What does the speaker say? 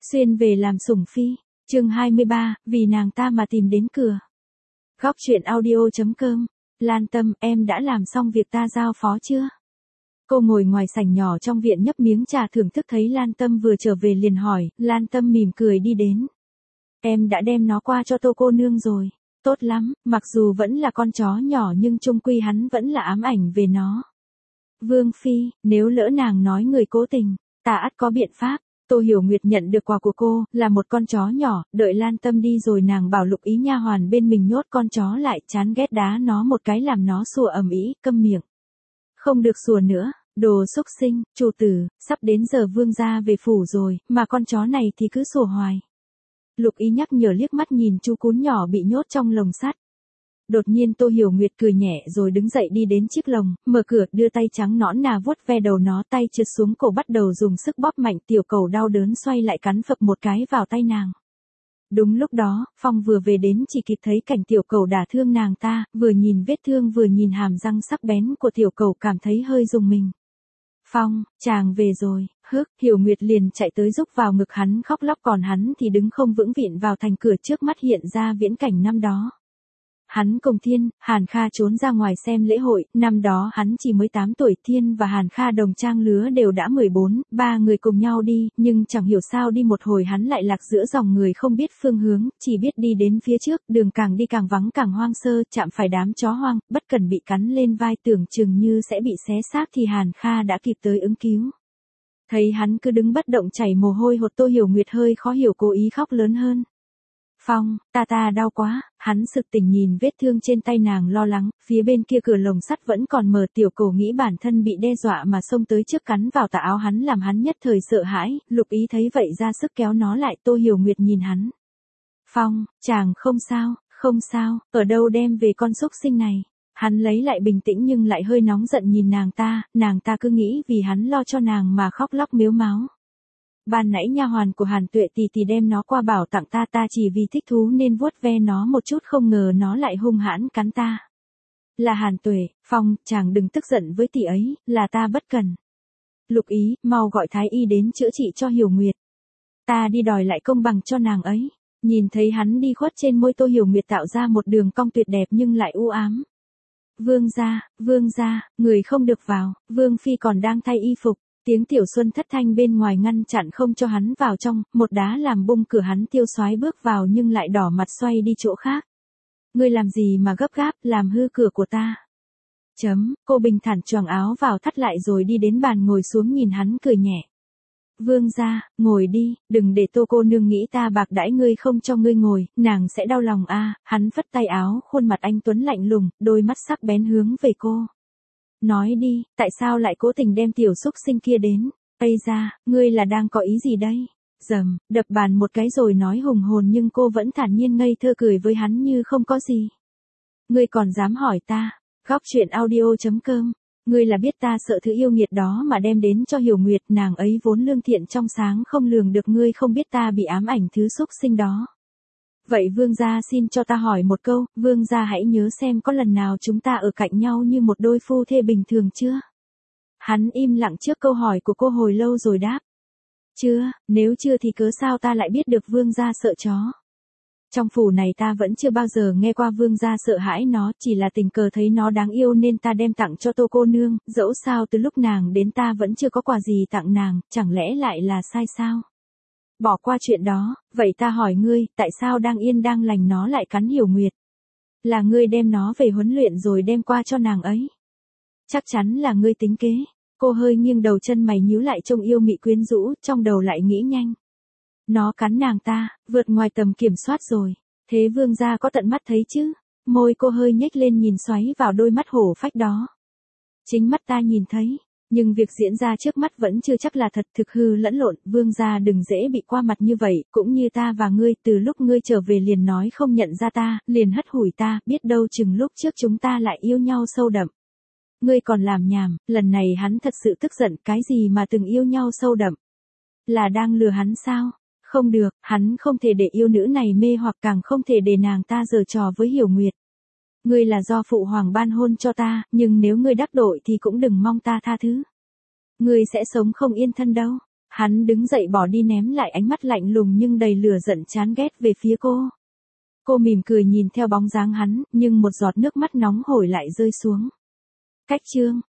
Xuyên về làm sủng phi, chương 23, vì nàng ta mà tìm đến cửa. Góc truyện audio.com, Lan Tâm, em đã làm xong việc ta giao phó chưa? Cô ngồi ngoài sảnh nhỏ trong viện nhấp miếng trà thưởng thức thấy Lan Tâm vừa trở về liền hỏi, Lan Tâm mỉm cười đi đến. Em đã đem nó qua cho Tô cô nương rồi, tốt lắm, mặc dù vẫn là con chó nhỏ nhưng chung quy hắn vẫn là ám ảnh về nó. Vương Phi, nếu lỡ nàng nói người cố tình, ta ắt có biện pháp. Tô Hiểu Nguyệt nhận được quà của cô, là một con chó nhỏ, đợi Lan Tâm đi rồi nàng bảo Lục Ý nha hoàn bên mình nhốt con chó lại, chán ghét đá nó một cái làm nó sủa ầm ĩ, câm miệng. Không được sủa nữa, đồ xúc sinh, chủ tử, sắp đến giờ vương gia về phủ rồi, mà con chó này thì cứ sủa hoài. Lục Ý nhắc nhở liếc mắt nhìn chú cún nhỏ bị nhốt trong lồng sắt. Đột nhiên Tô Hiểu Nguyệt cười nhẹ rồi đứng dậy đi đến chiếc lồng, mở cửa, đưa tay trắng nõn nà vuốt ve đầu nó, tay trượt xuống cổ bắt đầu dùng sức bóp mạnh, tiểu cầu đau đớn xoay lại cắn phập một cái vào tay nàng. Đúng lúc đó, Phong vừa về đến chỉ kịp thấy cảnh tiểu cầu đả thương nàng ta, vừa nhìn vết thương vừa nhìn hàm răng sắc bén của tiểu cầu cảm thấy hơi rùng mình. Phong, chàng về rồi, Hiểu Nguyệt liền chạy tới giúp vào ngực hắn khóc lóc còn hắn thì đứng không vững vịn vào thành cửa trước mắt hiện ra viễn cảnh năm đó. Hắn cùng Thiên, Hàn Kha trốn ra ngoài xem lễ hội, năm đó hắn chỉ mới 8 tuổi, Thiên và Hàn Kha đồng trang lứa đều đã 14, ba người cùng nhau đi, nhưng chẳng hiểu sao đi một hồi hắn lại lạc giữa dòng người không biết phương hướng, chỉ biết đi đến phía trước, đường càng đi càng vắng càng hoang sơ, chạm phải đám chó hoang, bất cần bị cắn lên vai tưởng chừng như sẽ bị xé xác thì Hàn Kha đã kịp tới ứng cứu. Thấy hắn cứ đứng bất động chảy mồ hôi hột, Tô Hiểu Nguyệt hơi khó hiểu cố ý khóc lớn hơn. Phong, ta đau quá, hắn sực tỉnh nhìn vết thương trên tay nàng lo lắng, phía bên kia cửa lồng sắt vẫn còn mở, tiểu cầu nghĩ bản thân bị đe dọa mà xông tới trước cắn vào tà áo hắn làm hắn nhất thời sợ hãi, Lục Ý thấy vậy ra sức kéo nó lại. Tô Hiểu Nguyệt nhìn hắn. Phong, chàng không sao, ở đâu đem về con xúc sinh này. Hắn lấy lại bình tĩnh nhưng lại hơi nóng giận nhìn nàng ta cứ nghĩ vì hắn lo cho nàng mà khóc lóc mếu máo. Ban nãy nha hoàn của Hàn Tuệ tỷ đem nó qua bảo tặng ta chỉ vì thích thú nên vuốt ve nó một chút, không ngờ nó lại hung hãn cắn ta. Là Hàn Tuệ, Phong, chàng đừng tức giận với tỷ ấy, là ta bất cần. Lục Ý, mau gọi thái y đến chữa trị cho Hiểu Nguyệt. Ta đi đòi lại công bằng cho nàng ấy. Nhìn thấy hắn đi khuất, trên môi Tô Hiểu Nguyệt tạo ra một đường cong tuyệt đẹp nhưng lại u ám. Vương gia, người không được vào, Vương Phi còn đang thay y phục. Tiếng Tiểu Xuân thất thanh bên ngoài ngăn chặn không cho hắn vào trong, một đá làm bung cửa, hắn tiêu xoái bước vào nhưng lại đỏ mặt xoay đi chỗ khác. Ngươi làm gì mà gấp gáp, làm hư cửa của ta. Cô bình thản choàng áo vào thắt lại rồi đi đến bàn ngồi xuống nhìn hắn cười nhẹ. Vương gia, ngồi đi, đừng để Tô cô nương nghĩ ta bạc đãi ngươi không cho ngươi ngồi, nàng sẽ đau lòng a. Hắn phất tay áo, khuôn mặt anh tuấn lạnh lùng, đôi mắt sắc bén hướng về cô. Nói đi, tại sao lại cố tình đem tiểu xúc sinh kia đến? Ây da, ngươi là đang có ý gì đây? Đập bàn một cái rồi nói hùng hồn nhưng cô vẫn thản nhiên ngây thơ cười với hắn như không có gì. Ngươi còn dám hỏi ta? Góc truyện audio.com. Ngươi là biết ta sợ thứ yêu nghiệt đó mà đem đến cho Hiểu Nguyệt, nàng ấy vốn lương thiện trong sáng không lường được, ngươi không biết ta bị ám ảnh thứ xúc sinh đó. Vậy vương gia xin cho ta hỏi một câu, vương gia hãy nhớ xem có lần nào chúng ta ở cạnh nhau như một đôi phu thê bình thường chưa? Hắn im lặng trước câu hỏi của cô hồi lâu rồi đáp. Chưa, nếu chưa thì cớ sao ta lại biết được vương gia sợ chó? Trong phủ này ta vẫn chưa bao giờ nghe qua vương gia sợ hãi nó, chỉ là tình cờ thấy nó đáng yêu nên ta đem tặng cho Tô cô nương, dẫu sao từ lúc nàng đến ta vẫn chưa có quà gì tặng nàng, chẳng lẽ lại là sai sao? Bỏ qua chuyện đó, vậy ta hỏi ngươi, tại sao đang yên đang lành nó lại cắn Hiểu Nguyệt? Là ngươi đem nó về huấn luyện rồi đem qua cho nàng ấy. Chắc chắn là ngươi tính kế. Cô hơi nghiêng đầu, chân mày nhíu lại trông yêu mị quyến rũ, trong đầu lại nghĩ nhanh. Nó cắn nàng ta, vượt ngoài tầm kiểm soát rồi. Thế vương gia có tận mắt thấy chứ? Môi cô hơi nhếch lên nhìn xoáy vào đôi mắt hổ phách đó. Chính mắt ta nhìn thấy. Nhưng việc diễn ra trước mắt vẫn chưa chắc là thật, thực hư lẫn lộn, vương gia đừng dễ bị qua mặt như vậy, cũng như ta và ngươi, từ lúc ngươi trở về liền nói không nhận ra ta, liền hất hủi ta, biết đâu chừng lúc trước chúng ta lại yêu nhau sâu đậm. Ngươi còn làm nhảm, lần này hắn thật sự tức giận, cái gì mà từng yêu nhau sâu đậm? Là đang lừa hắn sao? Không được, hắn không thể để yêu nữ này mê hoặc, càng không thể để nàng ta giở trò với Hiểu Nguyệt. Ngươi là do phụ hoàng ban hôn cho ta, nhưng nếu ngươi đắc tội thì cũng đừng mong ta tha thứ. Ngươi sẽ sống không yên thân đâu. Hắn đứng dậy bỏ đi ném lại ánh mắt lạnh lùng nhưng đầy lửa giận chán ghét về phía cô. Cô mỉm cười nhìn theo bóng dáng hắn, nhưng một giọt nước mắt nóng hổi lại rơi xuống. Cách chương